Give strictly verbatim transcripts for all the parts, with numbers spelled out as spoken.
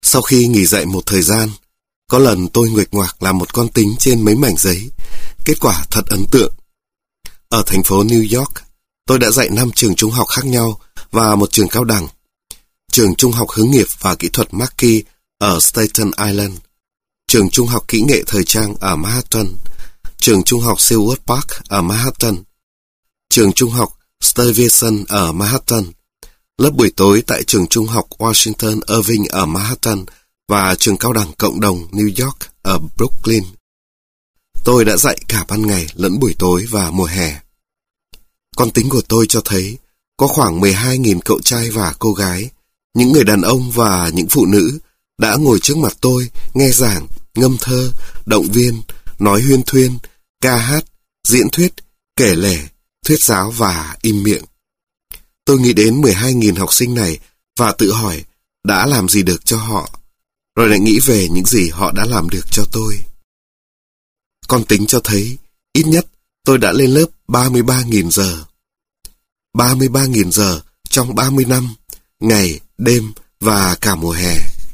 Sau khi nghỉ dạy một thời gian, có lần tôi nguệch ngoạc làm một con tính trên mấy mảnh giấy. Kết quả thật ấn tượng. Ở thành phố New York, tôi đã dạy năm trường trung học khác nhau và một trường cao đẳng. Trường trung học hướng nghiệp và kỹ thuật Mackey ở Staten Island, trường trung học kỹ nghệ thời trang ở Manhattan, trường trung học Seward Park ở Manhattan, trường trung học Stuyvesant ở Manhattan, lớp buổi tối tại trường trung học Washington Irving ở Manhattan và trường cao đẳng cộng đồng New York ở Brooklyn. Tôi đã dạy cả ban ngày lẫn buổi tối và mùa hè. Con tính của tôi cho thấy có khoảng mười hai nghìn cậu trai và cô gái, những người đàn ông và những phụ nữ đã ngồi trước mặt tôi nghe giảng, ngâm thơ, động viên, nói huyên thuyên, ca hát, diễn thuyết, kể lể, thuyết giáo và im miệng. Tôi nghĩ đến mười hai nghìn học sinh này và tự hỏi đã làm gì được cho họ, rồi lại nghĩ về những gì họ đã làm được cho tôi. Con tính cho thấy ít nhất tôi đã lên lớp ba mươi ba nghìn giờ. ba mươi ba nghìn giờ trong ba mươi năm, ngày, đêm và cả mùa hè.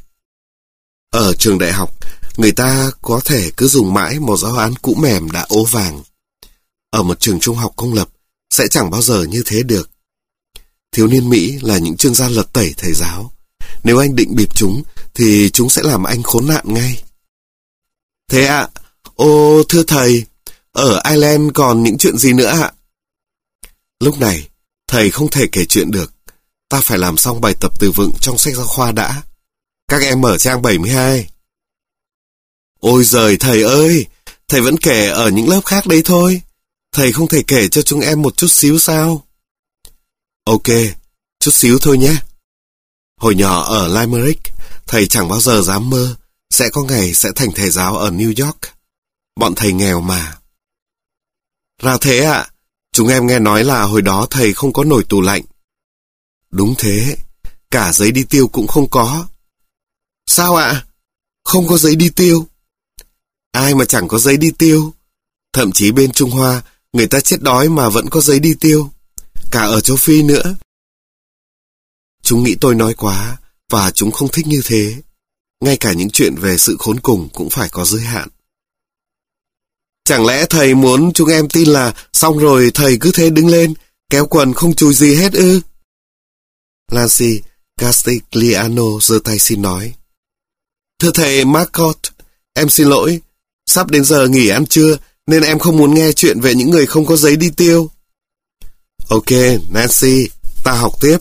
Ở trường đại học, người ta có thể cứ dùng mãi một giáo án cũ mềm đã ố vàng. Ở một trường trung học công lập sẽ chẳng bao giờ như thế được. Thiếu niên Mỹ là những chuyên gia lật tẩy thầy giáo. Nếu anh định bịp chúng thì chúng sẽ làm anh khốn nạn ngay. Thế ạ, à, ô thưa thầy, ở Ireland còn những chuyện gì nữa ạ? Lúc này, thầy không thể kể chuyện được. Ta phải làm xong bài tập từ vựng trong sách giáo khoa đã. Các em mở trang bảy mươi hai. Ôi giời thầy ơi, thầy vẫn kể ở những lớp khác đấy thôi. Thầy không thể kể cho chúng em một chút xíu sao? Ok, chút xíu thôi nhé. Hồi nhỏ ở Limerick, thầy chẳng bao giờ dám mơ sẽ có ngày sẽ thành thầy giáo ở New York. Bọn thầy nghèo mà. Ra thế ạ, à, chúng em nghe nói là hồi đó thầy không có nồi tủ lạnh. Đúng thế, cả giấy đi tiêu cũng không có. Sao ạ? À? Không có giấy đi tiêu? Ai mà chẳng có giấy đi tiêu? Thậm chí bên Trung Hoa, người ta chết đói mà vẫn có giấy đi tiêu. Cả ở châu Phi nữa. Chúng nghĩ tôi nói quá, và chúng không thích như thế. Ngay cả những chuyện về sự khốn cùng cũng phải có giới hạn. Chẳng lẽ thầy muốn chúng em tin là xong rồi thầy cứ thế đứng lên, kéo quần không chùi gì hết ư? Nancy Castigliano giơ tay xin nói. Thưa thầy Marcotte, em xin lỗi. Sắp đến giờ nghỉ ăn trưa, nên em không muốn nghe chuyện về những người không có giấy đi tiêu. Ok, Nancy, ta học tiếp.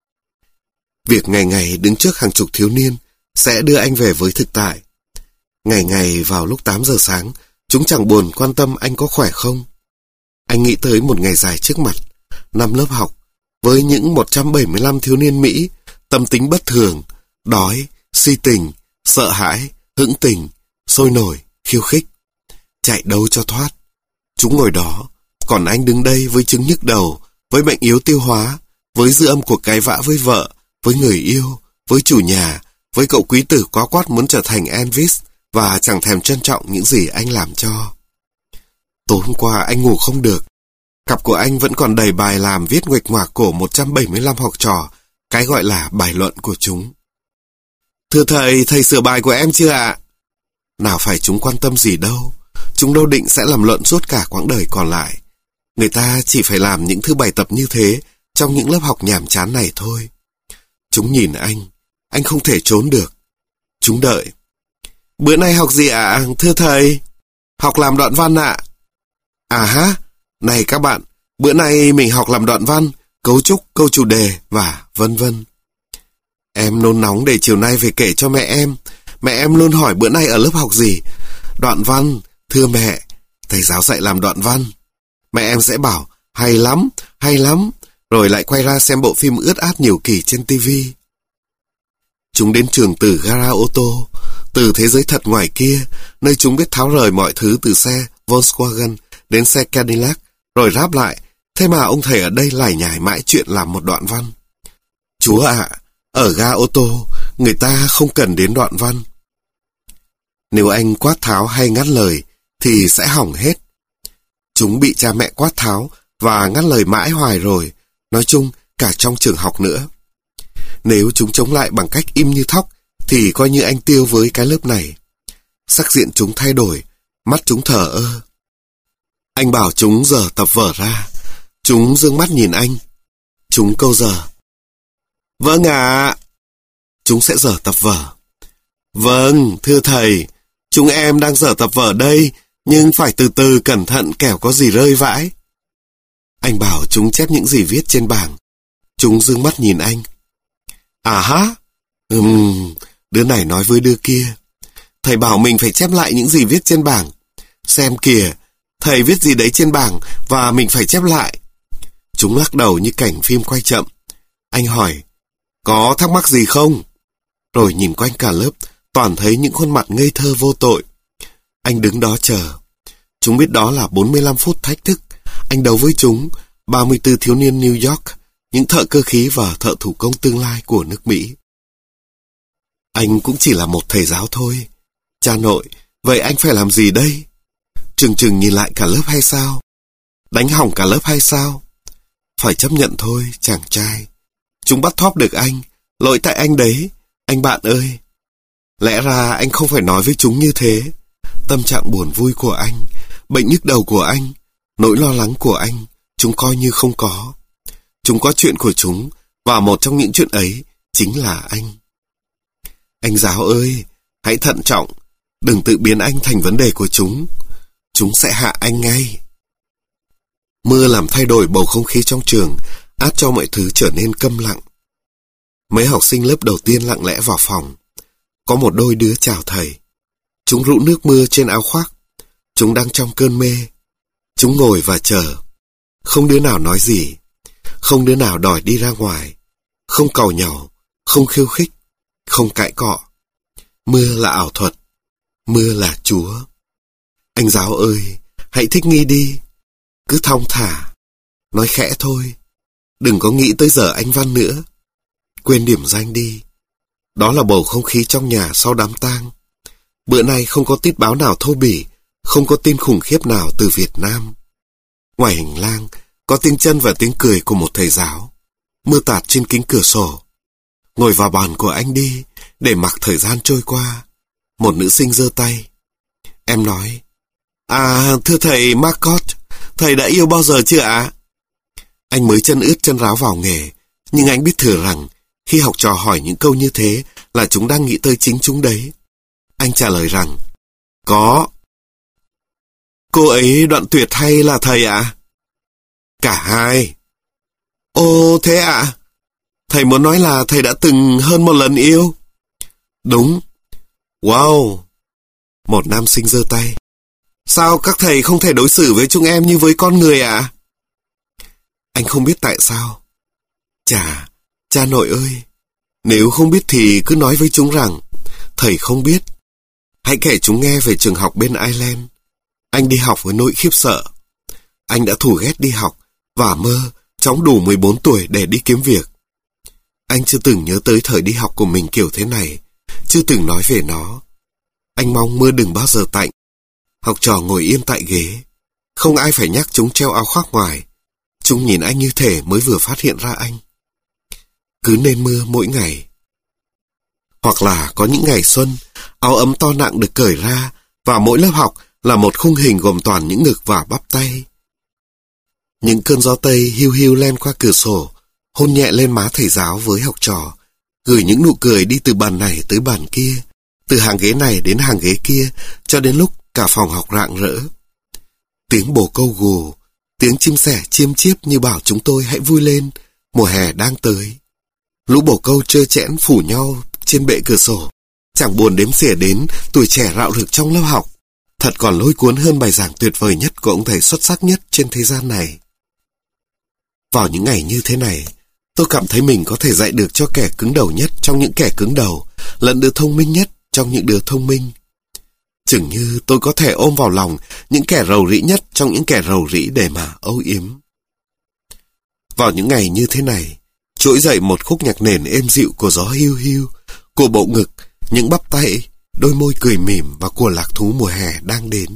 Việc ngày ngày đứng trước hàng chục thiếu niên sẽ đưa anh về với thực tại. Ngày ngày vào lúc tám giờ sáng, chúng chẳng buồn quan tâm anh có khỏe không. Anh nghĩ tới một ngày dài trước mặt, năm lớp học, với những một trăm bảy mươi lăm thiếu niên Mỹ, tâm tính bất thường, đói, si tình, sợ hãi, hững tình, sôi nổi, khiêu khích. Chạy đâu cho thoát. Chúng ngồi đó, còn anh đứng đây với chứng nhức đầu, với bệnh yếu tiêu hóa, với dư âm cuộc cãi vã với vợ, với người yêu, với chủ nhà, với cậu quý tử quá quát muốn trở thành Elvis và chẳng thèm trân trọng những gì anh làm cho. Tối hôm qua anh ngủ không được. Cặp của anh vẫn còn đầy bài làm viết nguệch ngoạc của một trăm bảy mươi lăm học trò, cái gọi là bài luận của chúng. Thưa thầy, thầy sửa bài của em chưa ạ? Nào phải chúng quan tâm gì đâu. Chúng đâu định sẽ làm luận suốt cả quãng đời còn lại. Người ta chỉ phải làm những thứ bài tập như thế trong những lớp học nhàm chán này thôi. Chúng nhìn anh, anh không thể trốn được. Chúng đợi. Bữa nay học gì ạ, à, thưa thầy? Học làm đoạn văn ạ. À. à ha, này các bạn, bữa nay mình học làm đoạn văn, cấu trúc, câu chủ đề và vân vân. Em nôn nóng để chiều nay về kể cho mẹ em. Mẹ em luôn hỏi bữa nay ở lớp học gì. Đoạn văn, thưa mẹ, thầy giáo dạy làm đoạn văn. Mẹ em sẽ bảo, hay lắm, hay lắm, rồi lại quay ra xem bộ phim ướt át nhiều kỳ trên tivi. Chúng đến trường từ gara ô tô, từ thế giới thật ngoài kia, nơi chúng biết tháo rời mọi thứ từ xe Volkswagen đến xe Cadillac, rồi ráp lại. Thế mà ông thầy ở đây lải nhải mãi chuyện làm một đoạn văn. Chúa ạ, à, ở ga ô tô, người ta không cần đến đoạn văn. Nếu anh quát tháo hay ngắt lời, thì sẽ hỏng hết. Chúng bị cha mẹ quát tháo và ngắt lời mãi hoài rồi, nói chung cả trong trường học nữa. Nếu chúng chống lại bằng cách im như thóc, thì coi như anh tiêu với cái lớp này. Sắc diện chúng thay đổi, mắt chúng thờ ơ. Anh bảo chúng dở tập vở ra. Chúng dương mắt nhìn anh. Chúng câu giờ. Vâng ạ. À. Chúng sẽ dở tập vở. Vâng, thưa thầy, chúng em đang dở tập vở đây, nhưng phải từ từ cẩn thận kẻo có gì rơi vãi. Anh bảo chúng chép những gì viết trên bảng. Chúng dương mắt nhìn anh. À hả? Ừm, đứa này nói với đứa kia. Thầy bảo mình phải chép lại những gì viết trên bảng. Xem kìa, thầy viết gì đấy trên bảng và mình phải chép lại. Chúng lắc đầu như cảnh phim quay chậm. Anh hỏi, có thắc mắc gì không? Rồi nhìn quanh cả lớp, toàn thấy những khuôn mặt ngây thơ vô tội. Anh đứng đó chờ. Chúng biết đó là bốn mươi lăm phút thách thức. Anh đấu với chúng, ba mươi tư thiếu niên New York, những thợ cơ khí và thợ thủ công tương lai của nước Mỹ. Anh cũng chỉ là một thầy giáo thôi. Cha nội, vậy anh phải làm gì đây? Chừng chừng nhìn lại cả lớp hay sao? Đánh hỏng cả lớp hay sao? Phải chấp nhận thôi, chàng trai. Chúng bắt thóp được anh, lỗi tại anh đấy, anh bạn ơi. Lẽ ra anh không phải nói với chúng như thế. Tâm trạng buồn vui của anh, bệnh nhức đầu của anh, nỗi lo lắng của anh, chúng coi như không có. Chúng có chuyện của chúng, và một trong những chuyện ấy chính là anh. Anh giáo ơi, hãy thận trọng, đừng tự biến anh thành vấn đề của chúng. Chúng sẽ hạ anh ngay. Mưa làm thay đổi bầu không khí trong trường, át cho mọi thứ trở nên câm lặng. Mấy học sinh lớp đầu tiên lặng lẽ vào phòng. Có một đôi đứa chào thầy. Chúng rũ nước mưa trên áo khoác. Chúng đang trong cơn mê. Chúng ngồi và chờ. Không đứa nào nói gì. Không đứa nào đòi đi ra ngoài. Không càu nhàu. Không khiêu khích. Không cãi cọ. Mưa là ảo thuật. Mưa là Chúa. Anh giáo ơi, hãy thích nghi đi. Cứ thong thả. Nói khẽ thôi. Đừng có nghĩ tới giờ anh văn nữa. Quên điểm danh đi. Đó là bầu không khí trong nhà sau đám tang. Bữa nay không có tít báo nào thô bỉ, không có tin khủng khiếp nào từ Việt Nam. Ngoài hành lang, có tiếng chân và tiếng cười của một thầy giáo. Mưa tạt trên kính cửa sổ. Ngồi vào bàn của anh đi, để mặc thời gian trôi qua. Một nữ sinh giơ tay. Em nói, à, thưa thầy Marcot, thầy đã yêu bao giờ chưa ạ? Anh mới chân ướt chân ráo vào nghề, nhưng anh biết thừa rằng, khi học trò hỏi những câu như thế là chúng đang nghĩ tới chính chúng đấy. Anh trả lời rằng, có. Cô ấy đoạn tuyệt hay là thầy ạ? À? Cả hai. Ồ, thế ạ? À? Thầy muốn nói là thầy đã từng hơn một lần yêu? Đúng. Wow. Một nam sinh giơ tay. Sao các thầy không thể đối xử với chúng em như với con người ạ? À? Anh không biết tại sao. Chà, cha nội ơi, nếu không biết thì cứ nói với chúng rằng, thầy không biết. Hãy kể chúng nghe về trường học bên Ireland. Anh đi học với nỗi khiếp sợ. Anh đã thù ghét đi học và mơ chóng đủ mười bốn tuổi để đi kiếm việc. Anh chưa từng nhớ tới thời đi học của mình kiểu thế này, chưa từng nói về nó. Anh mong mưa đừng bao giờ tạnh. Học trò ngồi yên tại ghế. Không ai phải nhắc chúng treo áo khoác ngoài. Chúng nhìn anh như thể mới vừa phát hiện ra anh. Cứ nên mưa mỗi ngày. Hoặc là có những ngày xuân, áo ấm to nặng được cởi ra và mỗi lớp học là một khung hình gồm toàn những ngực và bắp tay. Những cơn gió Tây hiu hiu len qua cửa sổ, hôn nhẹ lên má thầy giáo với học trò, gửi những nụ cười đi từ bàn này tới bàn kia, từ hàng ghế này đến hàng ghế kia, cho đến lúc cả phòng học rạng rỡ. Tiếng bồ câu gù, tiếng chim sẻ chiêm chiếp như bảo chúng tôi hãy vui lên, mùa hè đang tới. Lũ bồ câu trơ trẽn phủ nhau trên bệ cửa sổ, chẳng buồn đếm xỉa đến tuổi trẻ rạo rực trong lớp học. Thật còn lôi cuốn hơn bài giảng tuyệt vời nhất của ông thầy xuất sắc nhất trên thế gian này. Vào những ngày như thế này, tôi cảm thấy mình có thể dạy được cho kẻ cứng đầu nhất trong những kẻ cứng đầu, lẫn đứa thông minh nhất trong những đứa thông minh. Chừng như tôi có thể ôm vào lòng những kẻ rầu rĩ nhất trong những kẻ rầu rĩ để mà âu yếm. Vào những ngày như thế này, trỗi dậy một khúc nhạc nền êm dịu của gió hiu hiu, của bộ ngực, những bắp tay, đôi môi cười mỉm và của lạc thú mùa hè đang đến.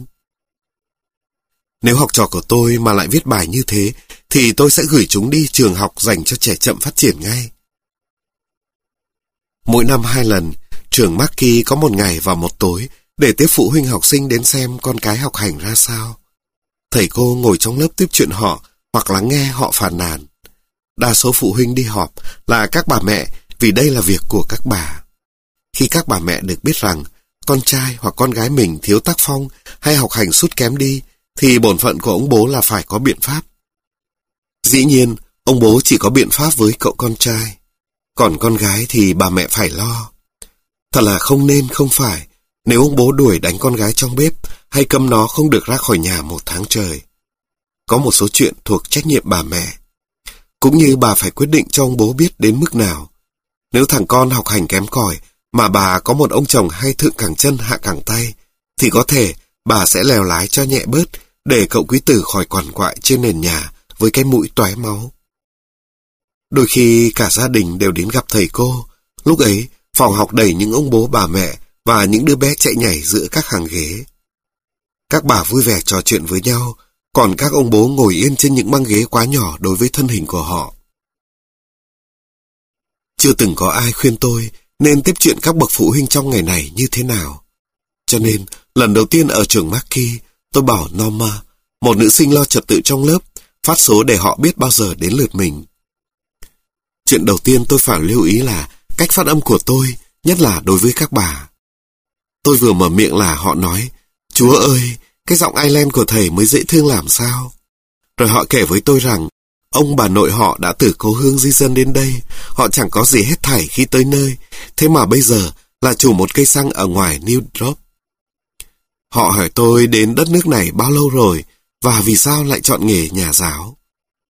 Nếu học trò của tôi mà lại viết bài như thế, thì tôi sẽ gửi chúng đi trường học dành cho trẻ chậm phát triển ngay. Mỗi năm hai lần, trường Marky có một ngày và một tối để tiếp phụ huynh học sinh đến xem con cái học hành ra sao. Thầy cô ngồi trong lớp tiếp chuyện họ hoặc lắng nghe họ phàn nàn. Đa số phụ huynh đi họp là các bà mẹ vì đây là việc của các bà. Khi các bà mẹ được biết rằng con trai hoặc con gái mình thiếu tác phong hay học hành sút kém đi thì bổn phận của ông bố là phải có biện pháp. Dĩ nhiên, ông bố chỉ có biện pháp với cậu con trai. Còn con gái thì bà mẹ phải lo. Thật là không nên không phải nếu ông bố đuổi đánh con gái trong bếp hay cấm nó không được ra khỏi nhà một tháng trời. Có một số chuyện thuộc trách nhiệm bà mẹ. Cũng như bà phải quyết định cho ông bố biết đến mức nào. Nếu thằng con học hành kém cỏi mà bà có một ông chồng hay thượng cẳng chân hạ cẳng tay, thì có thể bà sẽ lèo lái cho nhẹ bớt để cậu quý tử khỏi quằn quại trên nền nhà với cái mũi tóe máu. Đôi khi cả gia đình đều đến gặp thầy cô. Lúc ấy, phòng học đầy những ông bố bà mẹ và những đứa bé chạy nhảy giữa các hàng ghế. Các bà vui vẻ trò chuyện với nhau, còn các ông bố ngồi yên trên những băng ghế quá nhỏ đối với thân hình của họ. Chưa từng có ai khuyên tôi nên tiếp chuyện các bậc phụ huynh trong ngày này như thế nào. Cho nên, lần đầu tiên ở trường Marky, tôi bảo Norma, một nữ sinh lo trật tự trong lớp, phát số để họ biết bao giờ đến lượt mình. Chuyện đầu tiên tôi phải lưu ý là cách phát âm của tôi, nhất là đối với các bà. Tôi vừa mở miệng là họ nói, Chúa ơi, cái giọng Ireland của thầy mới dễ thương làm sao. Rồi họ kể với tôi rằng, ông bà nội họ đã từ Cố Hương di dân đến đây, họ chẳng có gì hết thảy khi tới nơi, thế mà bây giờ là chủ một cây xăng ở ngoài New Drop. Họ hỏi tôi đến đất nước này bao lâu rồi, và vì sao lại chọn nghề nhà giáo.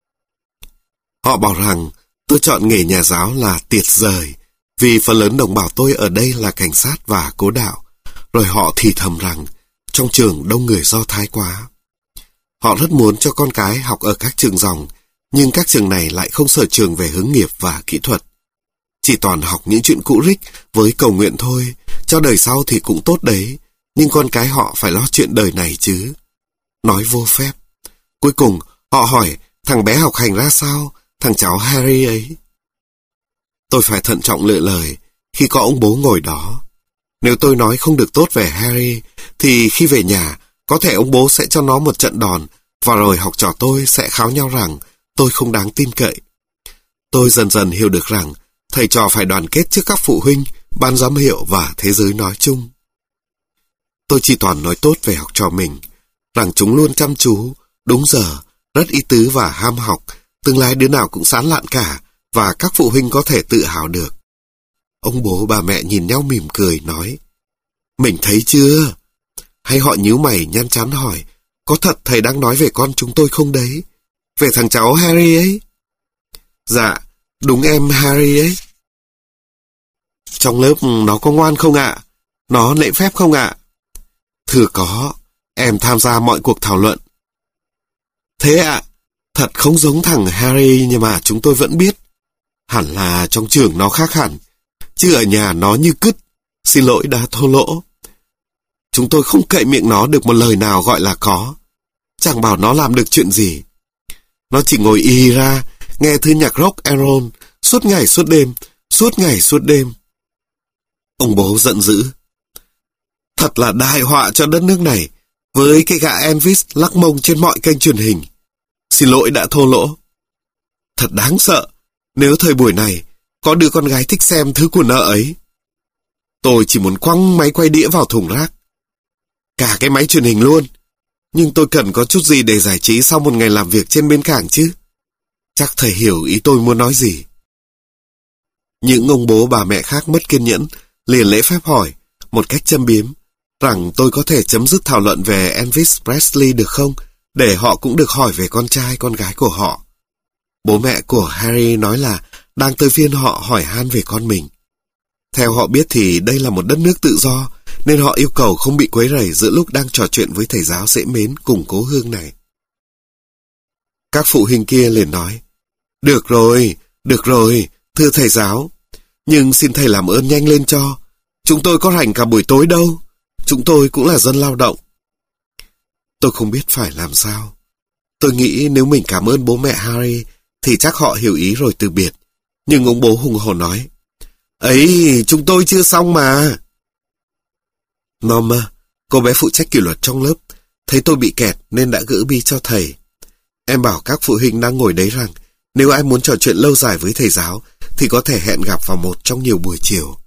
Họ bảo rằng, tôi chọn nghề nhà giáo là tuyệt vời, vì phần lớn đồng bào tôi ở đây là cảnh sát và cố đạo. Rồi họ thì thầm rằng, trong trường đông người Do Thái quá. Họ rất muốn cho con cái học ở các trường dòng, nhưng các trường này lại không sở trường về hướng nghiệp và kỹ thuật. Chỉ toàn học những chuyện cũ rích với cầu nguyện thôi, cho đời sau thì cũng tốt đấy, nhưng con cái họ phải lo chuyện đời này chứ. Nói vô phép. Cuối cùng, họ hỏi thằng bé học hành ra sao, thằng cháu Harry ấy. Tôi phải thận trọng lựa lời khi có ông bố ngồi đó. Nếu tôi nói không được tốt về Harry, thì khi về nhà, có thể ông bố sẽ cho nó một trận đòn, và rồi học trò tôi sẽ kháo nhau rằng tôi không đáng tin cậy. Tôi dần dần hiểu được rằng thầy trò phải đoàn kết trước các phụ huynh, ban giám hiệu và thế giới nói chung. Tôi chỉ toàn nói tốt về học trò mình, rằng chúng luôn chăm chú, đúng giờ, rất ý tứ và ham học, tương lai đứa nào cũng sáng lạn cả, và các phụ huynh có thể tự hào được. Ông bố bà mẹ nhìn nhau mỉm cười nói, mình thấy chưa? Hay họ nhíu mày nhăn chán hỏi, có thật thầy đang nói về con chúng tôi không đấy? Về thằng cháu Harry ấy? Dạ, đúng em Harry ấy. Trong lớp nó có ngoan không ạ? Nó lễ phép không ạ? Thưa có, em tham gia mọi cuộc thảo luận. Thế ạ, thật không giống thằng Harry nhưng mà chúng tôi vẫn biết. Hẳn là trong trường nó khác hẳn, chứ ở nhà nó như cứt, xin lỗi đã thô lỗ. Chúng tôi không cậy miệng nó được một lời nào gọi là có. Chẳng bảo nó làm được chuyện gì. Nó chỉ ngồi y ra, nghe thứ nhạc rock and roll, suốt ngày suốt đêm, suốt ngày suốt đêm. Ông bố giận dữ. Thật là đại họa cho đất nước này, với cái gã Elvis lắc mông trên mọi kênh truyền hình. Xin lỗi đã thô lỗ. Thật đáng sợ, nếu thời buổi này có đứa con gái thích xem thứ của nợ ấy. Tôi chỉ muốn quăng máy quay đĩa vào thùng rác. Cả cái máy truyền hình luôn. Nhưng tôi cần có chút gì để giải trí sau một ngày làm việc trên bến cảng chứ. Chắc thầy hiểu ý tôi muốn nói gì. Những ông bố bà mẹ khác mất kiên nhẫn, liền lễ phép hỏi, một cách châm biếm, rằng tôi có thể chấm dứt thảo luận về Elvis Presley được không, để họ cũng được hỏi về con trai con gái của họ. Bố mẹ của Harry nói là đang tới phiên họ hỏi han về con mình. Theo họ biết thì đây là một đất nước tự do, nên họ yêu cầu không bị quấy rầy giữa lúc đang trò chuyện với thầy giáo dễ mến cùng Cố Hương này. Các phụ huynh kia liền nói, được rồi, được rồi, thưa thầy giáo, nhưng xin thầy làm ơn nhanh lên cho. Chúng tôi có rảnh cả buổi tối đâu, chúng tôi cũng là dân lao động. Tôi không biết phải làm sao. Tôi nghĩ nếu mình cảm ơn bố mẹ Harry, thì chắc họ hiểu ý rồi từ biệt. Nhưng ông bố hùng hổ nói, Ấy, chúng tôi chưa xong mà. Norma, cô bé phụ trách kỷ luật trong lớp, thấy tôi bị kẹt nên đã gỡ bi cho thầy. Em bảo các phụ huynh đang ngồi đấy rằng nếu ai muốn trò chuyện lâu dài với thầy giáo thì có thể hẹn gặp vào một trong nhiều buổi chiều.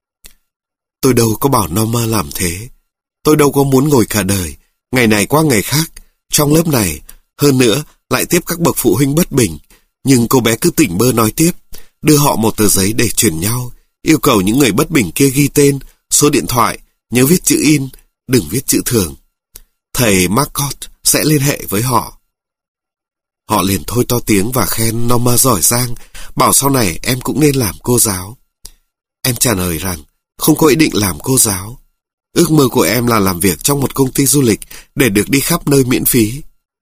Tôi đâu có bảo Norma làm thế. Tôi đâu có muốn ngồi cả đời, ngày này qua ngày khác, trong lớp này, hơn nữa lại tiếp các bậc phụ huynh bất bình. Nhưng cô bé cứ tỉnh bơ nói tiếp, đưa họ một tờ giấy để chuyển nhau, yêu cầu những người bất bình kia ghi tên, số điện thoại, nhớ viết chữ in, đừng viết chữ thường. Thầy Marcott sẽ liên hệ với họ. Họ liền thôi to tiếng và khen Norma giỏi giang, bảo sau này em cũng nên làm cô giáo. Em trả lời rằng không có ý định làm cô giáo. Ước mơ của em là làm việc trong một công ty du lịch để được đi khắp nơi miễn phí.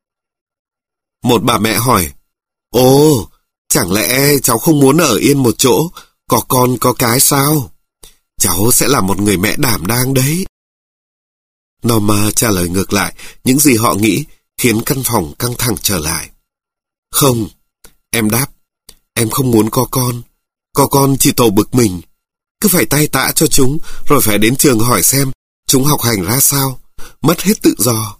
Một bà mẹ hỏi, ồ, chẳng lẽ cháu không muốn ở yên một chỗ, có con có cái sao? Cháu sẽ là một người mẹ đảm đang đấy. Norma trả lời ngược lại những gì họ nghĩ, khiến căn phòng căng thẳng trở lại. Không, em đáp, em không muốn có con. Có con chỉ tổ bực mình. Cứ phải tay tã cho chúng, rồi phải đến trường hỏi xem chúng học hành ra sao, mất hết tự do.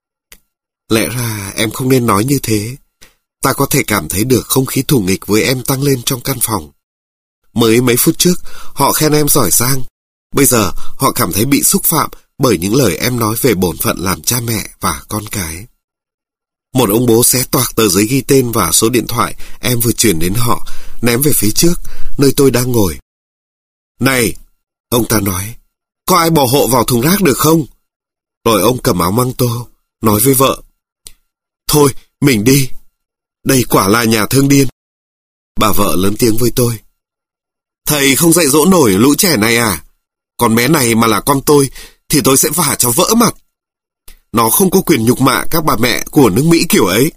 Lẽ ra em không nên nói như thế. Ta có thể cảm thấy được không khí thù nghịch với em tăng lên trong căn phòng. Mới mấy phút trước, họ khen em giỏi giang. Bây giờ, họ cảm thấy bị xúc phạm bởi những lời em nói về bổn phận làm cha mẹ và con cái. Một ông bố xé toạc tờ giấy ghi tên và số điện thoại em vừa chuyển đến họ, ném về phía trước, nơi tôi đang ngồi. Này, ông ta nói, có ai bỏ hộ vào thùng rác được không? Rồi ông cầm áo măng tô, nói với vợ. Thôi, mình đi. Đây quả là nhà thương điên. Bà vợ lớn tiếng với tôi. Thầy không dạy dỗ nổi lũ trẻ này à? Con bé này mà là con tôi, thì tôi sẽ vả cho vỡ mặt. Nó không có quyền nhục mạ các bà mẹ của nước Mỹ kiểu ấy.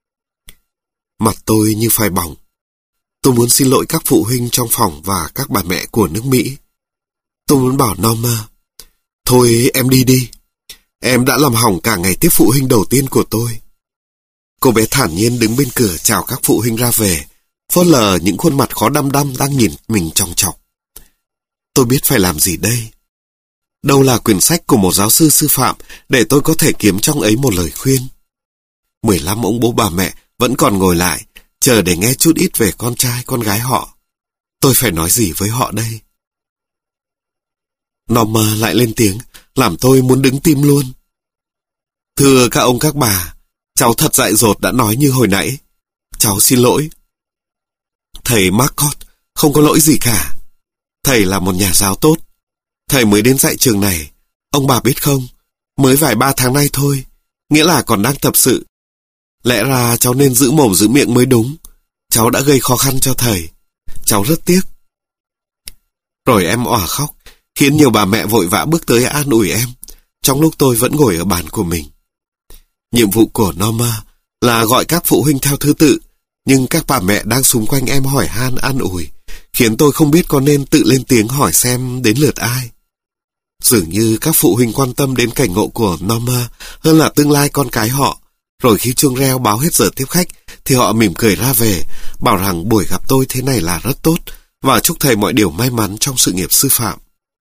Mặt tôi như phai bỏng. Tôi muốn xin lỗi các phụ huynh trong phòng và các bà mẹ của nước Mỹ. Tôi muốn bảo Norma, thôi em đi đi. Em đã làm hỏng cả ngày tiếp phụ huynh đầu tiên của tôi. Cô bé thản nhiên đứng bên cửa chào các phụ huynh ra về, phớt lờ những khuôn mặt khó đăm đăm đang nhìn mình chòng chọc. Tôi biết phải làm gì đây? Đâu là quyển sách của một giáo sư sư phạm để tôi có thể kiếm trong ấy một lời khuyên. Mười lăm ông bố bà mẹ vẫn còn ngồi lại, chờ để nghe chút ít về con trai con gái họ. Tôi phải nói gì với họ đây? Norma lại lên tiếng, làm tôi muốn đứng tim luôn. Thưa các ông các bà, cháu thật dại dột đã nói như hồi nãy. Cháu xin lỗi. Thầy Marcott không có lỗi gì cả. Thầy là một nhà giáo tốt. Thầy mới đến dạy trường này. Ông bà biết không, mới vài ba tháng nay thôi, nghĩa là còn đang tập sự. Lẽ ra cháu nên giữ mồm giữ miệng mới đúng. Cháu đã gây khó khăn cho thầy. Cháu rất tiếc. Rồi em òa khóc, khiến nhiều bà mẹ vội vã bước tới an ủi em, trong lúc tôi vẫn ngồi ở bàn của mình. Nhiệm vụ của Norma là gọi các phụ huynh theo thứ tự, nhưng các bà mẹ đang xung quanh em hỏi han an ủi, khiến tôi không biết có nên tự lên tiếng hỏi xem đến lượt ai. Dường như các phụ huynh quan tâm đến cảnh ngộ của Norma hơn là tương lai con cái họ. Rồi khi chuông reo báo hết giờ tiếp khách, thì họ mỉm cười ra về, bảo rằng buổi gặp tôi thế này là rất tốt, và chúc thầy mọi điều may mắn trong sự nghiệp sư phạm.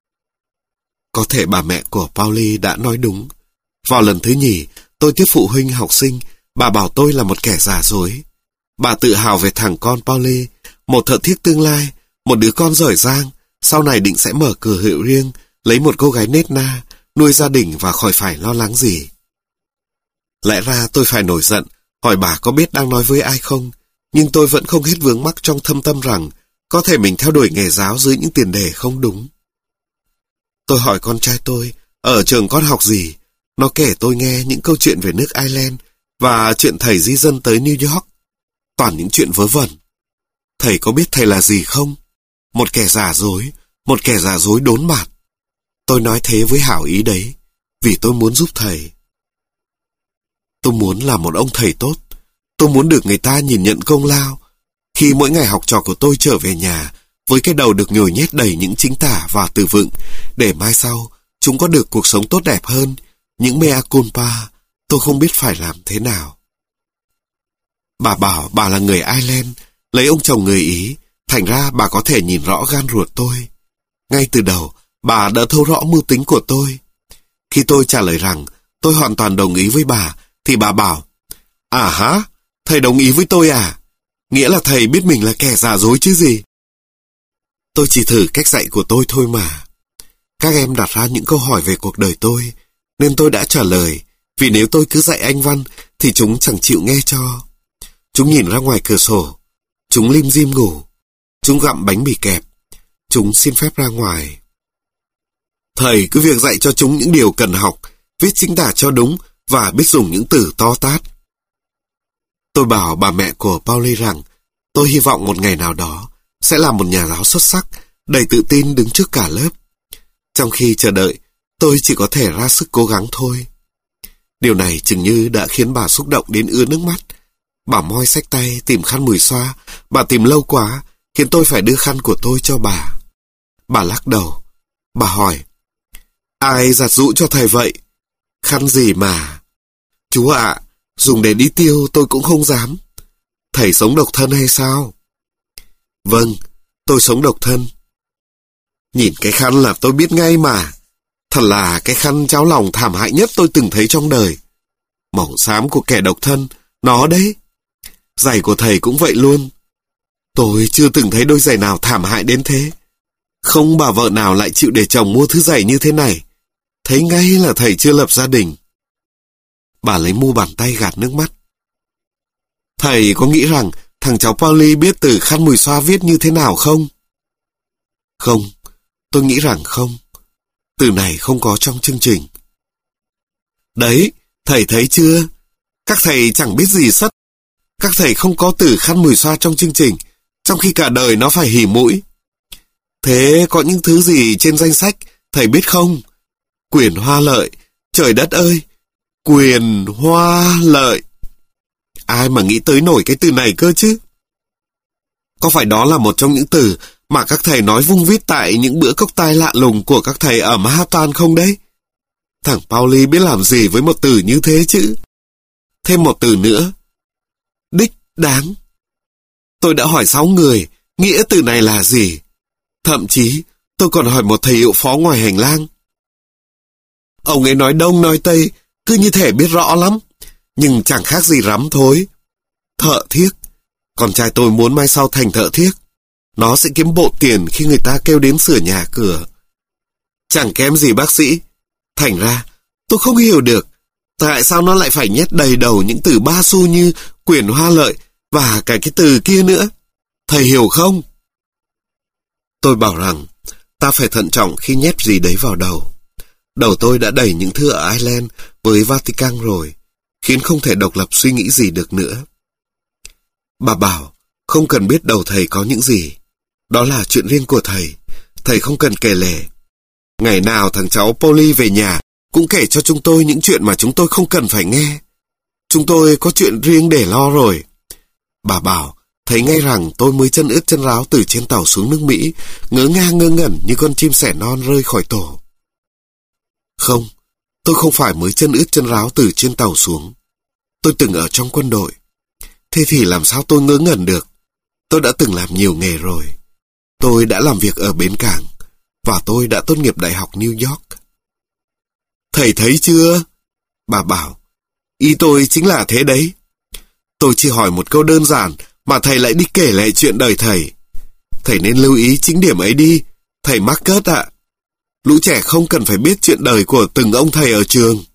Có thể bà mẹ của Pauli đã nói đúng. Vào lần thứ nhì, tôi tiếp phụ huynh học sinh, bà bảo tôi là một kẻ giả dối. Bà tự hào về thằng con Pauli, một thợ thiết tương lai, một đứa con giỏi giang, sau này định sẽ mở cửa hiệu riêng, lấy một cô gái nết na, nuôi gia đình và khỏi phải lo lắng gì. Lẽ ra tôi phải nổi giận, hỏi bà có biết đang nói với ai không, nhưng tôi vẫn không hết vướng mắc trong thâm tâm rằng có thể mình theo đuổi nghề giáo dưới những tiền đề không đúng. Tôi hỏi con trai tôi, ở trường con học gì? Nó kể tôi nghe những câu chuyện về nước Ireland và chuyện thầy di dân tới New York. Toàn những chuyện vớ vẩn. Thầy có biết thầy là gì không? Một kẻ giả dối, một kẻ giả dối đốn mạt. Tôi nói thế với hảo ý đấy, vì tôi muốn giúp thầy. Tôi muốn là một ông thầy tốt. Tôi muốn được người ta nhìn nhận công lao. Khi mỗi ngày học trò của tôi trở về nhà, với cái đầu được nhồi nhét đầy những chính tả và từ vựng, để mai sau chúng có được cuộc sống tốt đẹp hơn, những mea culpa, tôi không biết phải làm thế nào. Bà bảo bà là người Ireland, lấy ông chồng người Ý, Thành ra bà có thể nhìn rõ gan ruột tôi. Ngay từ đầu, bà đã thấu rõ mưu tính của tôi. Khi tôi trả lời rằng tôi hoàn toàn đồng ý với bà, thì bà bảo, à hả, thầy đồng ý với tôi à? Nghĩa là thầy biết mình là kẻ giả dối chứ gì? Tôi chỉ thử cách dạy của tôi thôi mà. Các em đặt ra những câu hỏi về cuộc đời tôi, nên tôi đã trả lời, vì nếu tôi cứ dạy Anh văn, thì chúng chẳng chịu nghe cho. Chúng nhìn ra ngoài cửa sổ, chúng lim dim ngủ, chúng gặm bánh mì kẹp, chúng xin phép ra ngoài. Thầy cứ việc dạy cho chúng những điều cần học, viết chính tả cho đúng và biết dùng những từ to tát. Tôi bảo bà mẹ của Pauli rằng tôi hy vọng một ngày nào đó sẽ là một nhà giáo xuất sắc, đầy tự tin đứng trước cả lớp. Trong khi chờ đợi, tôi chỉ có thể ra sức cố gắng thôi. Điều này chừng như đã khiến bà xúc động đến ứa nước mắt. Bà moi xách tay tìm khăn mùi xoa, bà tìm lâu quá, khiến tôi phải đưa khăn của tôi cho bà. Bà lắc đầu. Bà hỏi, ai giặt giũ cho thầy vậy? Khăn gì mà? Chú ạ, dùng để đi tiêu tôi cũng không dám. Thầy sống độc thân hay sao? Vâng, tôi sống độc thân. Nhìn cái khăn là tôi biết ngay mà. Thật là cái khăn cháo lòng thảm hại nhất tôi từng thấy trong đời. Màu xám của kẻ độc thân, nó đấy. Giày của thầy cũng vậy luôn. Tôi chưa từng thấy đôi giày nào thảm hại đến thế. Không bà vợ nào lại chịu để chồng mua thứ giày như thế này. Thấy ngay là thầy chưa lập gia đình. Bà lấy mu bàn tay gạt nước mắt. Thầy có nghĩ rằng thằng cháu Pauli biết từ khăn mùi xoa viết như thế nào không? Không, tôi nghĩ rằng không. Từ này không có trong chương trình. Đấy, thầy thấy chưa? Các thầy chẳng biết gì sất. Các thầy không có từ khăn mùi xoa trong chương trình, trong khi cả đời nó phải hỉ mũi. Thế có những thứ gì trên danh sách, thầy biết không? Quyền hoa lợi, trời đất ơi! Quyền hoa lợi! Ai mà nghĩ tới nổi cái từ này cơ chứ? Có phải đó là một trong những từ mà các thầy nói vung vít tại những bữa cốc tai lạ lùng của các thầy ở Manhattan không đấy? Thằng Pauli biết làm gì với một từ như thế chứ? Thêm một từ nữa. Đích đáng. Tôi đã hỏi sáu người, nghĩa từ này là gì? Thậm chí, tôi còn hỏi một thầy hiệu phó ngoài hành lang. Ông ấy nói đông nói tây, cứ như thể biết rõ lắm, nhưng chẳng khác gì rắm thối. Thợ thiếc. Con trai tôi muốn mai sau thành thợ thiếc. Nó sẽ kiếm bộ tiền khi người ta kêu đến sửa nhà cửa. Chẳng kém gì bác sĩ. Thành ra, tôi không hiểu được tại sao nó lại phải nhét đầy đầu những từ ba xu như quyền hoa lợi và cả cái từ kia nữa. Thầy hiểu không? Tôi bảo rằng ta phải thận trọng khi nhét gì đấy vào đầu. Đầu tôi đã đầy những thứ ở Ireland với Vatican rồi, khiến không thể độc lập suy nghĩ gì được nữa. Bà bảo không cần biết đầu thầy có những gì. Đó là chuyện riêng của thầy. Thầy không cần kể lể. Ngày nào thằng cháu Pauli về nhà cũng kể cho chúng tôi những chuyện mà chúng tôi không cần phải nghe. Chúng tôi có chuyện riêng để lo rồi. Bà bảo thấy ngay rằng tôi mới chân ướt chân ráo từ trên tàu xuống nước Mỹ, ngớ ngang ngơ ngẩn như con chim sẻ non rơi khỏi tổ. Không, tôi không phải mới chân ướt chân ráo từ trên tàu xuống. Tôi từng ở trong quân đội. Thế thì làm sao tôi ngớ ngẩn được? Tôi đã từng làm nhiều nghề rồi. Tôi đã làm việc ở bến cảng, và tôi đã tốt nghiệp Đại học New York. Thầy thấy chưa? Bà bảo, ý tôi chính là thế đấy. Tôi chỉ hỏi một câu đơn giản mà thầy lại đi kể lại chuyện đời thầy. Thầy nên lưu ý chính điểm ấy đi, thầy Marcus ạ. Lũ trẻ không cần phải biết chuyện đời của từng ông thầy ở trường.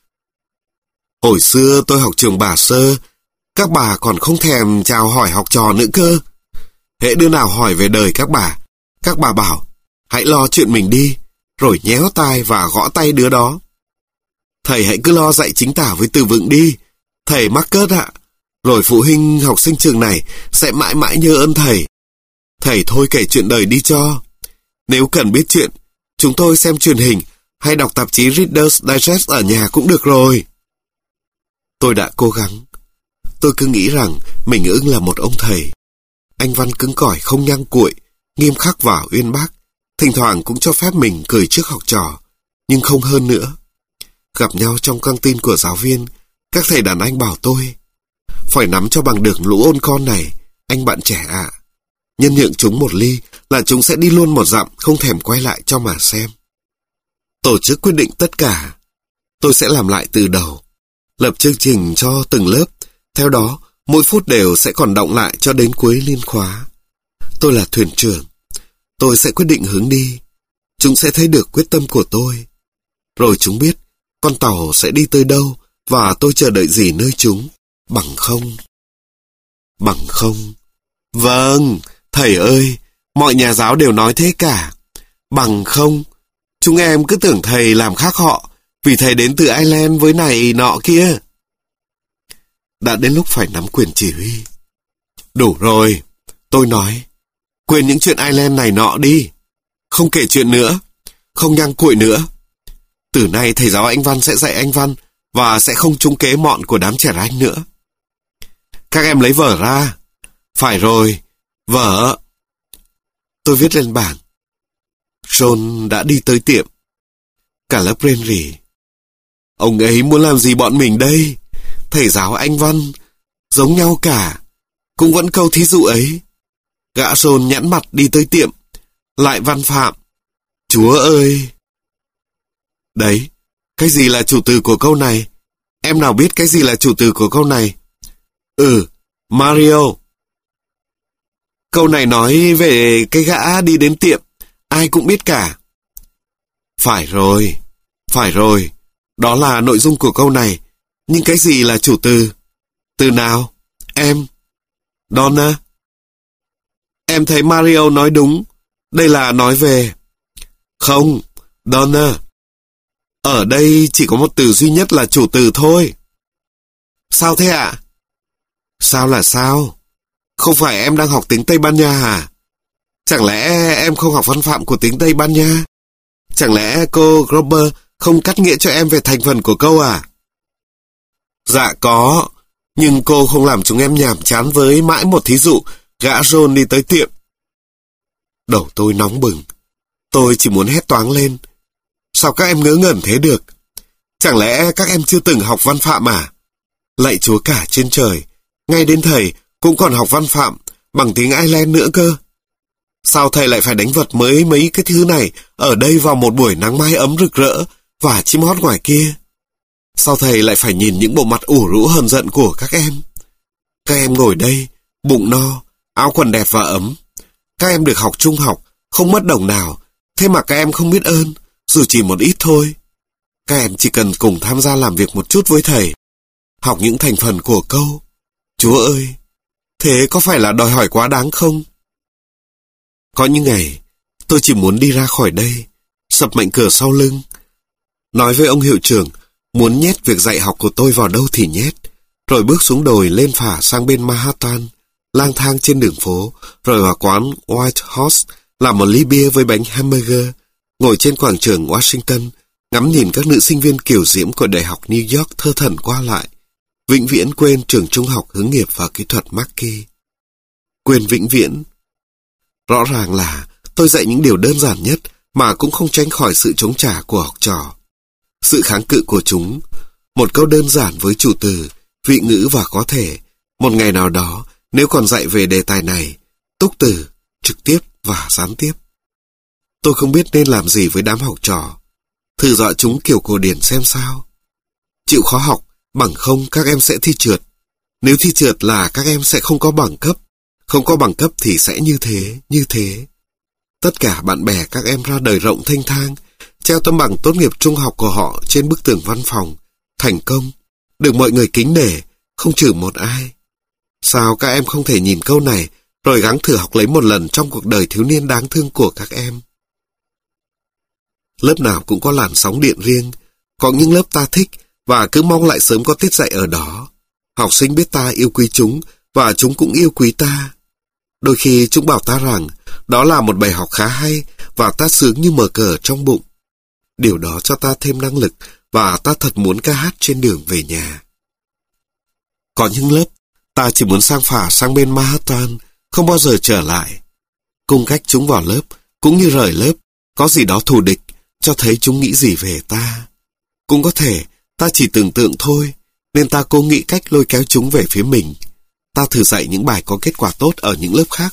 Hồi xưa tôi học trường Bà Sơ, các bà còn không thèm chào hỏi học trò nữa cơ. Hễ đứa nào hỏi về đời các bà, các bà bảo, hãy lo chuyện mình đi, rồi nhéo tai và gõ tay đứa đó. Thầy hãy cứ lo dạy chính tả với từ vựng đi, thầy Marcus ạ. Rồi phụ huynh học sinh trường này sẽ mãi mãi nhớ ơn thầy. Thầy thôi kể chuyện đời đi cho. Nếu cần biết chuyện, chúng tôi xem truyền hình hay đọc tạp chí Reader's Digest ở nhà cũng được rồi. Tôi đã cố gắng. Tôi cứ nghĩ rằng mình ưng là một ông thầy. Anh văn cứng cỏi không nhang cuội, nghiêm khắc và uyên bác. Thỉnh thoảng cũng cho phép mình cười trước học trò, nhưng không hơn nữa. Gặp nhau trong căng tin của giáo viên, các thầy đàn anh bảo tôi, phải nắm cho bằng được lũ ôn con này, anh bạn trẻ ạ. Nhân nhượng chúng một ly là chúng sẽ đi luôn một dặm, không thèm quay lại cho mà xem. Tổ chức quyết định tất cả. Tôi sẽ làm lại từ đầu. Lập chương trình cho từng lớp. Theo đó, mỗi phút đều sẽ còn đọng lại cho đến cuối liên khóa. Tôi là thuyền trưởng. Tôi sẽ quyết định hướng đi. Chúng sẽ thấy được quyết tâm của tôi. Rồi chúng biết con tàu sẽ đi tới đâu và tôi chờ đợi gì nơi chúng. Bằng không. Bằng không. Vâng, thầy ơi, mọi nhà giáo đều nói thế cả. Bằng không. Chúng em cứ tưởng thầy làm khác họ, vì thầy đến từ Ireland với này nọ kia. Đã đến lúc phải nắm quyền chỉ huy. Đủ rồi, tôi nói. Quên những chuyện Ireland này nọ đi. Không kể chuyện nữa. Không nhăng cuội nữa. Từ nay thầy giáo Anh văn sẽ dạy Anh văn và sẽ không trúng kế mọn của đám trẻ ranh nữa. Các em lấy vở ra. Phải rồi, vở. Tôi viết lên bảng. John đã đi tới tiệm. Cả lớp rên rỉ. Ông ấy muốn làm gì bọn mình đây? Thầy giáo Anh văn, giống nhau cả. Cũng vẫn câu thí dụ ấy. Gã John nhẵn mặt đi tới tiệm. Lại văn phạm. Chúa ơi! Đấy, cái gì là chủ từ của câu này? Em nào biết cái gì là chủ từ của câu này? Ừ, Mario. Câu này nói về cái gã đi đến tiệm. Ai cũng biết cả. Phải rồi, phải rồi. Đó là nội dung của câu này. Nhưng cái gì là chủ từ? Từ nào? Em. Donna. Em thấy Mario nói đúng. Đây là nói về... Không, Donna. Ở đây chỉ có một từ duy nhất là chủ từ thôi. Sao thế ạ? Sao là sao? Không phải em đang học tiếng Tây Ban Nha hả? Chẳng lẽ em không học văn phạm của tiếng Tây Ban Nha? Chẳng lẽ cô Grober không cắt nghĩa cho em về thành phần của câu à? Dạ có, nhưng cô không làm chúng em nhàm chán với mãi một thí dụ gã John đi tới tiệm. Đầu tôi nóng bừng. Tôi chỉ muốn hét toáng lên. Sao các em ngớ ngẩn thế được? Chẳng lẽ các em chưa từng học văn phạm à? Lạy Chúa cả trên trời, ngay đến thầy cũng còn học văn phạm bằng tiếng Ireland nữa cơ. Sao thầy lại phải đánh vật mới mấy cái thứ này ở đây vào một buổi nắng mai ấm rực rỡ và chim hót ngoài kia? Sao thầy lại phải nhìn những bộ mặt ủ rũ hờn giận của các em? Các em ngồi đây, bụng no, áo quần đẹp và ấm. Các em được học trung học, không mất đồng nào, thế mà các em không biết ơn, dù chỉ một ít thôi. Các em chỉ cần cùng tham gia làm việc một chút với thầy, học những thành phần của câu. Chúa ơi, thế có phải là đòi hỏi quá đáng không? Có những ngày, tôi chỉ muốn đi ra khỏi đây, sập mạnh cửa sau lưng. Nói với ông hiệu trưởng, muốn nhét việc dạy học của tôi vào đâu thì nhét, rồi bước xuống đồi lên phả sang bên Manhattan, lang thang trên đường phố, rồi vào quán White Horse, làm một ly bia với bánh hamburger, ngồi trên quảng trường Washington, ngắm nhìn các nữ sinh viên kiều diễm của Đại học New York thơ thẩn qua lại, vĩnh viễn quên trường trung học hướng nghiệp và kỹ thuật Mackey. Quên vĩnh viễn. Rõ ràng là tôi dạy những điều đơn giản nhất mà cũng không tránh khỏi sự chống trả của học trò. Sự kháng cự của chúng, một câu đơn giản với chủ từ, vị ngữ và có thể, một ngày nào đó, nếu còn dạy về đề tài này, túc từ, trực tiếp và gián tiếp. Tôi không biết nên làm gì với đám học trò. Thử dọa chúng kiểu cổ điển xem sao. Chịu khó học, bằng không các em sẽ thi trượt. Nếu thi trượt là các em sẽ không có bằng cấp. Không có bằng cấp thì sẽ như thế, như thế. Tất cả bạn bè các em ra đời rộng thênh thang, treo tấm bằng tốt nghiệp trung học của họ trên bức tường văn phòng, thành công, được mọi người kính nể, không trừ một ai. Sao các em không thể nhìn câu này, rồi gắng thử học lấy một lần trong cuộc đời thiếu niên đáng thương của các em? Lớp nào cũng có làn sóng điện riêng, có những lớp ta thích và cứ mong lại sớm có tiết dạy ở đó. Học sinh biết ta yêu quý chúng và chúng cũng yêu quý ta. Đôi khi chúng bảo ta rằng đó là một bài học khá hay và ta sướng như mở cờ trong bụng. Điều đó cho ta thêm năng lực và ta thật muốn ca hát trên đường về nhà. Có những lớp ta chỉ muốn sang phả sang bên Manhattan, không bao giờ trở lại. Cung cách chúng vào lớp cũng như rời lớp, có gì đó thù địch, cho thấy chúng nghĩ gì về ta. Cũng có thể ta chỉ tưởng tượng thôi, nên ta cố nghĩ cách lôi kéo chúng về phía mình. Ta thử dạy những bài có kết quả tốt ở những lớp khác,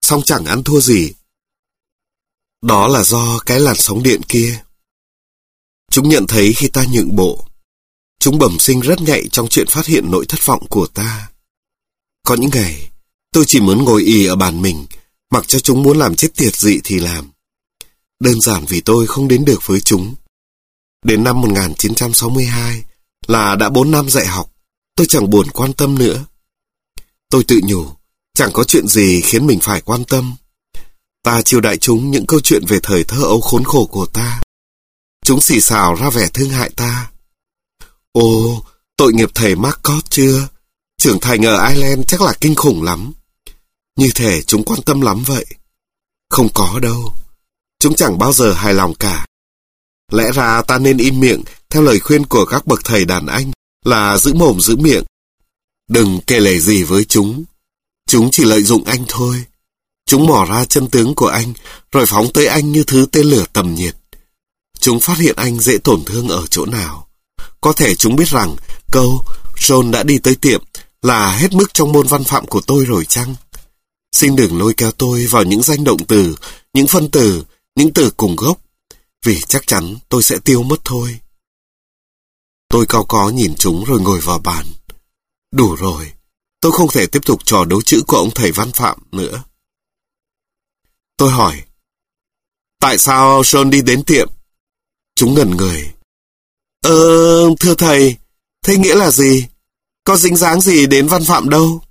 song chẳng ăn thua gì. Đó là do cái làn sóng điện kia. Chúng nhận thấy khi ta nhượng bộ. Chúng bẩm sinh rất nhạy trong chuyện phát hiện nỗi thất vọng của ta. Có những ngày, tôi chỉ muốn ngồi ì ở bàn mình, mặc cho chúng muốn làm chết tiệt gì thì làm. Đơn giản vì tôi không đến được với chúng. Đến năm một nghìn chín trăm sáu mươi hai, là đã bốn năm dạy học, tôi chẳng buồn quan tâm nữa. Tôi tự nhủ, chẳng có chuyện gì khiến mình phải quan tâm. Ta chiêu đãi chúng những câu chuyện về thời thơ ấu khốn khổ của ta. Chúng xì xào ra vẻ thương hại ta. Ồ, tội nghiệp thầy Marcot chưa? Trưởng thành ở Ireland chắc là kinh khủng lắm. Như thể chúng quan tâm lắm vậy. Không có đâu. Chúng chẳng bao giờ hài lòng cả. Lẽ ra ta nên im miệng theo lời khuyên của các bậc thầy đàn anh là giữ mồm giữ miệng. Đừng kể lể gì với chúng. Chúng chỉ lợi dụng anh thôi. Chúng mò ra chân tướng của anh rồi phóng tới anh như thứ tên lửa tầm nhiệt. Chúng phát hiện anh dễ tổn thương ở chỗ nào. Có thể chúng biết rằng câu John đã đi tới tiệm là hết mức trong môn văn phạm của tôi rồi chăng? Xin đừng lôi kéo tôi vào những danh động từ, những phân từ, những từ cùng gốc, vì chắc chắn tôi sẽ tiêu mất thôi. Tôi cau có nhìn chúng rồi ngồi vào bàn. Đủ rồi, tôi không thể tiếp tục trò đấu chữ của ông thầy văn phạm nữa. Tôi hỏi, tại sao John đi đến tiệm? Chúng ngẩn người. Ờ, thưa thầy, thế nghĩa là gì? Có dính dáng gì đến văn phạm đâu?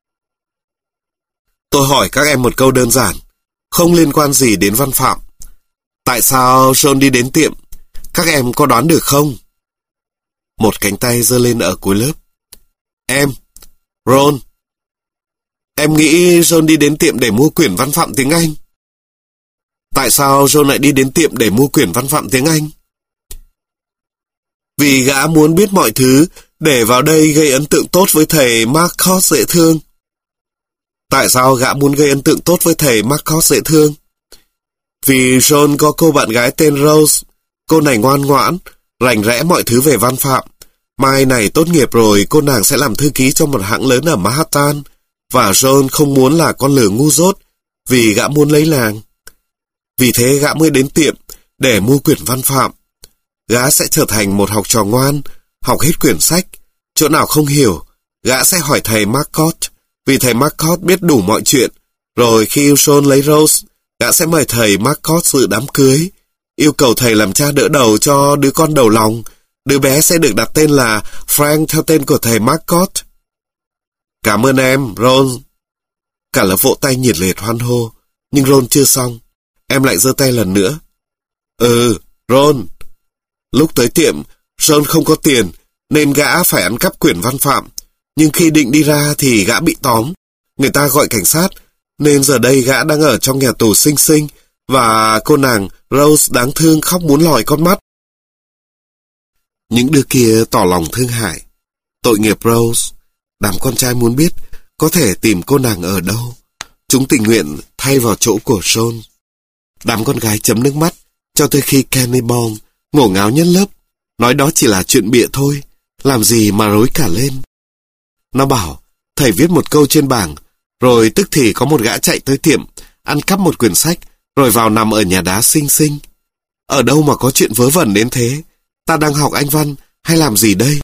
Tôi hỏi các em một câu đơn giản, không liên quan gì đến văn phạm. Tại sao John đi đến tiệm? Các em có đoán được không? Một cánh tay giơ lên ở cuối lớp. Em, Ron. Em nghĩ John đi đến tiệm để mua quyển văn phạm tiếng Anh. Tại sao John lại đi đến tiệm để mua quyển văn phạm tiếng Anh? Vì gã muốn biết mọi thứ để vào đây gây ấn tượng tốt với thầy Marcot dễ thương. Tại sao gã muốn gây ấn tượng tốt với thầy Marcot dễ thương? Vì John có cô bạn gái tên Rose. Cô này ngoan ngoãn, rành rẽ mọi thứ về văn phạm. Mai này tốt nghiệp rồi cô nàng sẽ làm thư ký cho một hãng lớn ở Manhattan. Và John không muốn là con lừa ngu dốt vì gã muốn lấy nàng. Vì thế gã mới đến tiệm để mua quyển văn phạm. Gã sẽ trở thành một học trò ngoan, học hết quyển sách. Chỗ nào không hiểu, gã sẽ hỏi thầy Marcot, vì thầy Marcot biết đủ mọi chuyện. Rồi khi John lấy Rose, gã sẽ mời thầy Marcot dự đám cưới, yêu cầu thầy làm cha đỡ đầu cho đứa con đầu lòng. Đứa bé sẽ được đặt tên là Frank theo tên của thầy Marcot. Cảm ơn em, Ron. Cả lớp vỗ tay nhiệt liệt hoan hô, nhưng Ron chưa xong. Em lại giơ tay lần nữa. Ừ, Ron. Lúc tới tiệm, John không có tiền, nên gã phải ăn cắp quyển văn phạm. Nhưng khi định đi ra thì gã bị tóm. Người ta gọi cảnh sát, nên giờ đây gã đang ở trong nhà tù xinh xinh, và cô nàng Rose đáng thương khóc muốn lòi con mắt. Những đứa kia tỏ lòng thương hại. Tội nghiệp Rose. Đám con trai muốn biết có thể tìm cô nàng ở đâu. Chúng tình nguyện thay vào chỗ của John. Đám con gái chấm nước mắt cho tới khi Cannibal ngổ ngáo nhất lớp, nói đó chỉ là chuyện bịa thôi, làm gì mà rối cả lên. Nó bảo, thầy viết một câu trên bảng, rồi tức thì có một gã chạy tới tiệm, ăn cắp một quyển sách, rồi vào nằm ở nhà đá xinh xinh. Ở đâu mà có chuyện vớ vẩn đến thế? Ta đang học Anh văn, hay làm gì đây?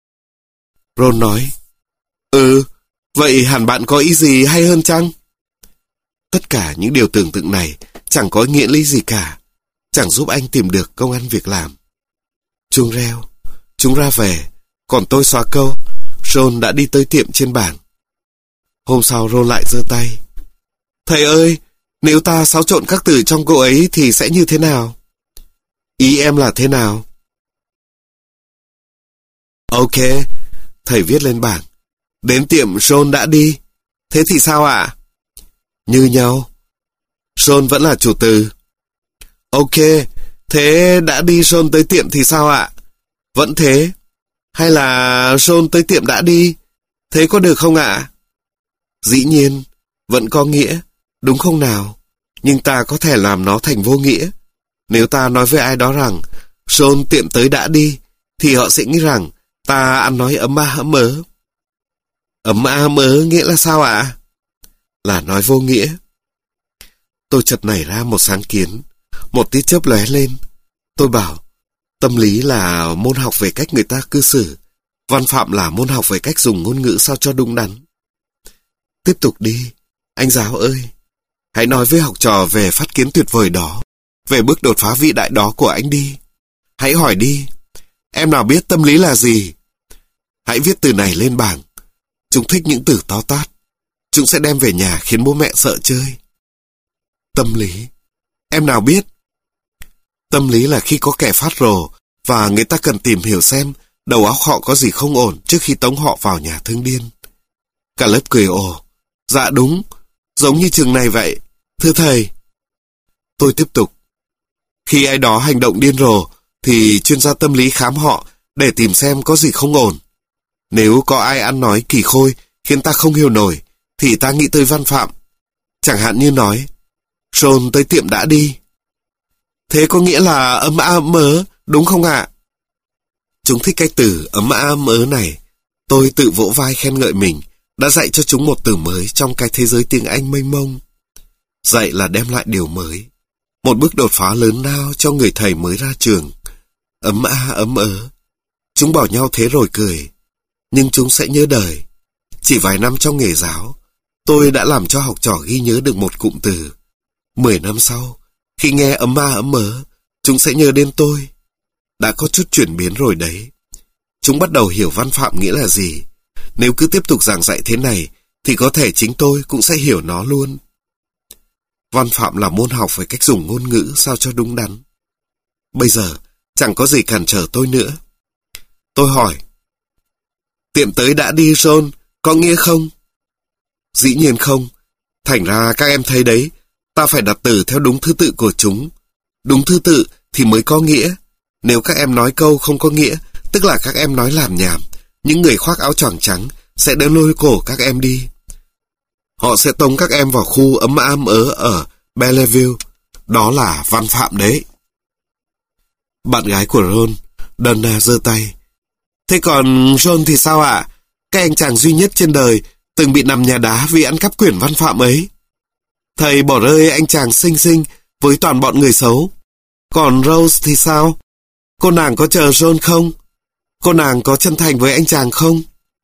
Ron nói, Ừ, vậy hẳn bạn có ý gì hay hơn chăng? Tất cả những điều tưởng tượng này chẳng có nghĩa lý gì cả, chẳng giúp anh tìm được công ăn việc làm. Chuông reo, chúng ra về, còn tôi xóa câu, Ron đã đi tới tiệm trên bảng. Hôm sau Ron lại giơ tay. Thầy ơi, nếu ta xáo trộn các từ trong câu ấy thì sẽ như thế nào? Ý em là thế nào? Ok, thầy viết lên bảng. Đến tiệm John đã đi. Thế thì sao ạ? À? Như nhau. John vẫn là chủ từ. Ok, thế đã đi John tới tiệm thì sao ạ? À? Vẫn thế. Hay là John tới tiệm đã đi? Thế có được không ạ? À? Dĩ nhiên, vẫn có nghĩa, đúng không nào? Nhưng ta có thể làm nó thành vô nghĩa. Nếu ta nói với ai đó rằng John tiệm tới đã đi, thì họ sẽ nghĩ rằng ta ăn nói ấm a ấm ớ. Ấm a ấm ớ nghĩa là sao ạ? À? Là nói vô nghĩa. Tôi chợt nảy ra một sáng kiến, một tia chớp lóe lên. Tôi bảo, tâm lý là môn học về cách người ta cư xử, văn phạm là môn học về cách dùng ngôn ngữ sao cho đúng đắn. Tiếp tục đi, anh giáo ơi. Hãy nói với học trò về phát kiến tuyệt vời đó, về bước đột phá vĩ đại đó của anh đi. Hãy hỏi đi, em nào biết tâm lý là gì? Hãy viết từ này lên bảng. Chúng thích những từ to tát. Chúng sẽ đem về nhà khiến bố mẹ sợ chơi. Tâm lý, em nào biết? Tâm lý là khi có kẻ phát rồ và người ta cần tìm hiểu xem đầu óc họ có gì không ổn trước khi tống họ vào nhà thương điên. Cả lớp cười ồ. Dạ đúng, giống như trường này vậy, thưa thầy. Tôi tiếp tục. Khi ai đó hành động điên rồ thì chuyên gia tâm lý khám họ để tìm xem có gì không ổn. Nếu có ai ăn nói kỳ khôi khiến ta không hiểu nổi thì ta nghĩ tới văn phạm. Chẳng hạn như nói, John tới tiệm đã đi. Thế có nghĩa là ấm a ấm ớ, đúng không ạ? Chúng thích cái từ ấm a ấm ớ này. Tôi tự vỗ vai khen ngợi mình đã dạy cho chúng một từ mới trong cái thế giới tiếng Anh mênh mông. Dạy là đem lại điều mới, một bước đột phá lớn lao cho người thầy mới ra trường. Ấm a ấm ớ. Chúng bảo nhau thế rồi cười. Nhưng chúng sẽ nhớ đời. Chỉ vài năm trong nghề giáo, tôi đã làm cho học trò ghi nhớ được một cụm từ. Mười năm sau, khi nghe ấm a ấm ớ, chúng sẽ nhớ đến tôi. Đã có chút chuyển biến rồi đấy. Chúng bắt đầu hiểu văn phạm nghĩa là gì. Nếu cứ tiếp tục giảng dạy thế này, thì có thể chính tôi cũng sẽ hiểu nó luôn. Văn phạm là môn học về cách dùng ngôn ngữ sao cho đúng đắn. Bây giờ, chẳng có gì cản trở tôi nữa. Tôi hỏi, tiệm tới đã đi John, có nghĩa không? Dĩ nhiên không. Thành ra các em thấy đấy, ta phải đặt từ theo đúng thứ tự của chúng. Đúng thứ tự thì mới có nghĩa. Nếu các em nói câu không có nghĩa, tức là các em nói làm nhảm. Những người khoác áo choàng trắng sẽ đến lôi cổ các em đi. Họ sẽ tống các em vào khu ấm a ấm ớ ở Bellevue. Đó là văn phạm đấy. Bạn gái của Ron, Donna giơ tay. Thế còn John thì sao ạ? À? Cái anh chàng duy nhất trên đời từng bị nằm nhà đá vì ăn cắp quyển văn phạm ấy. Thầy bỏ rơi anh chàng xinh xinh với toàn bọn người xấu. Còn Rose thì sao? Cô nàng có chờ John không? Cô nàng có chân thành với anh chàng không?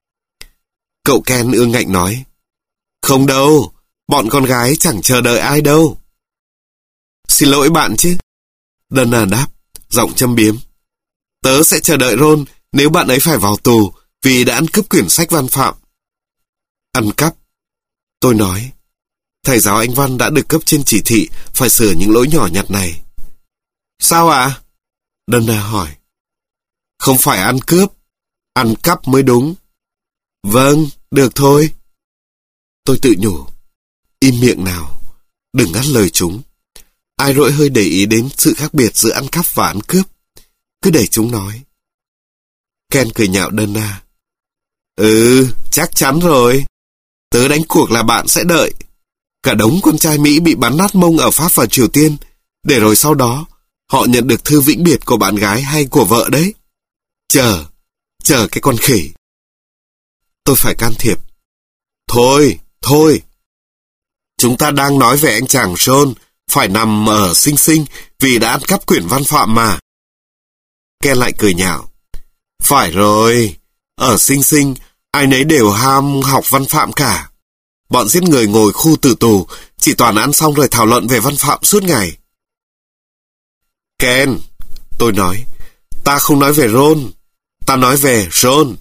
Cậu Ken ương ngạnh nói. Không đâu, bọn con gái chẳng chờ đợi ai đâu. Xin lỗi bạn chứ. Donna đáp, giọng châm biếm. Tớ sẽ chờ đợi Ron nếu bạn ấy phải vào tù vì đã ăn cắp quyển sách văn phạm. Ăn cắp? Tôi nói. Thầy giáo Anh văn đã được cấp trên chỉ thị phải sửa những lỗi nhỏ nhặt này. Sao ạ? À? Donna hỏi. Không phải ăn cướp, ăn cắp mới đúng. Vâng, được thôi. Tôi tự nhủ. Im miệng nào, đừng ngắt lời chúng. Ai rỗi hơi để ý đến sự khác biệt giữa ăn cắp và ăn cướp. Cứ để chúng nói. Ken cười nhạo Donna. Ừ, chắc chắn rồi. Tớ đánh cuộc là bạn sẽ đợi. Cả đống con trai Mỹ bị bắn nát mông ở Pháp và Triều Tiên, để rồi sau đó họ nhận được thư vĩnh biệt của bạn gái hay của vợ đấy. Chờ, chờ cái con khỉ. Tôi phải can thiệp. Thôi, thôi. Chúng ta đang nói về anh chàng John phải nằm ở Sing Sing vì đã ăn cắp quyển văn phạm mà. Ken lại cười nhạo. Phải rồi, ở Sing Sing ai nấy đều ham học văn phạm cả. Bọn giết người ngồi khu tử tù chỉ toàn ăn xong rồi thảo luận về văn phạm suốt ngày. Ken, tôi nói, ta không nói về Ron, ta nói về John.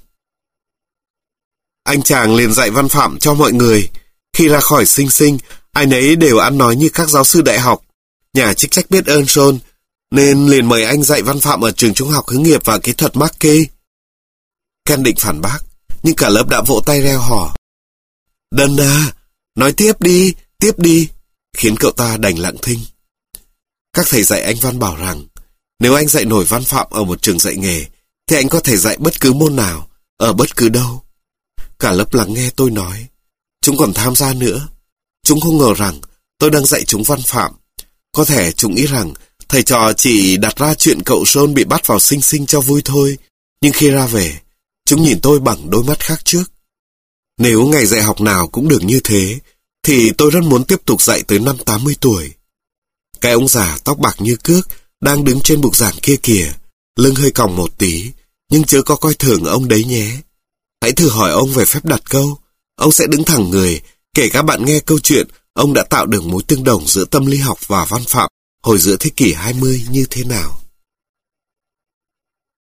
Anh chàng liền dạy văn phạm cho mọi người. Khi ra khỏi Sing Sing, ai nấy đều ăn nói như các giáo sư đại học. Nhà chức trách biết ơn John, nên liền mời anh dạy văn phạm ở trường trung học hướng nghiệp và kỹ thuật Mackey. Ken định phản bác, nhưng cả lớp đã vỗ tay reo hò. Donna, nói tiếp đi, tiếp đi, khiến cậu ta đành lặng thinh. Các thầy dạy Anh văn bảo rằng, nếu anh dạy nổi văn phạm ở một trường dạy nghề, thì anh có thể dạy bất cứ môn nào, ở bất cứ đâu. Cả lớp lắng nghe tôi nói. Chúng còn tham gia nữa. Chúng không ngờ rằng tôi đang dạy chúng văn phạm. Có thể chúng nghĩ rằng thầy trò chỉ đặt ra chuyện cậu John bị bắt vào Sing Sing cho vui thôi. Nhưng khi ra về, chúng nhìn tôi bằng đôi mắt khác trước. Nếu ngày dạy học nào cũng được như thế, thì tôi rất muốn tiếp tục dạy tới năm tám mươi tuổi. Cái ông già tóc bạc như cước đang đứng trên bục giảng kia kìa, lưng hơi còng một tí, nhưng chớ có coi thường ông đấy nhé. Hãy thử hỏi ông về phép đặt câu, ông sẽ đứng thẳng người, kể các bạn nghe câu chuyện ông đã tạo được mối tương đồng giữa tâm lý học và văn phạm hồi giữa thế kỷ hai mươi như thế nào.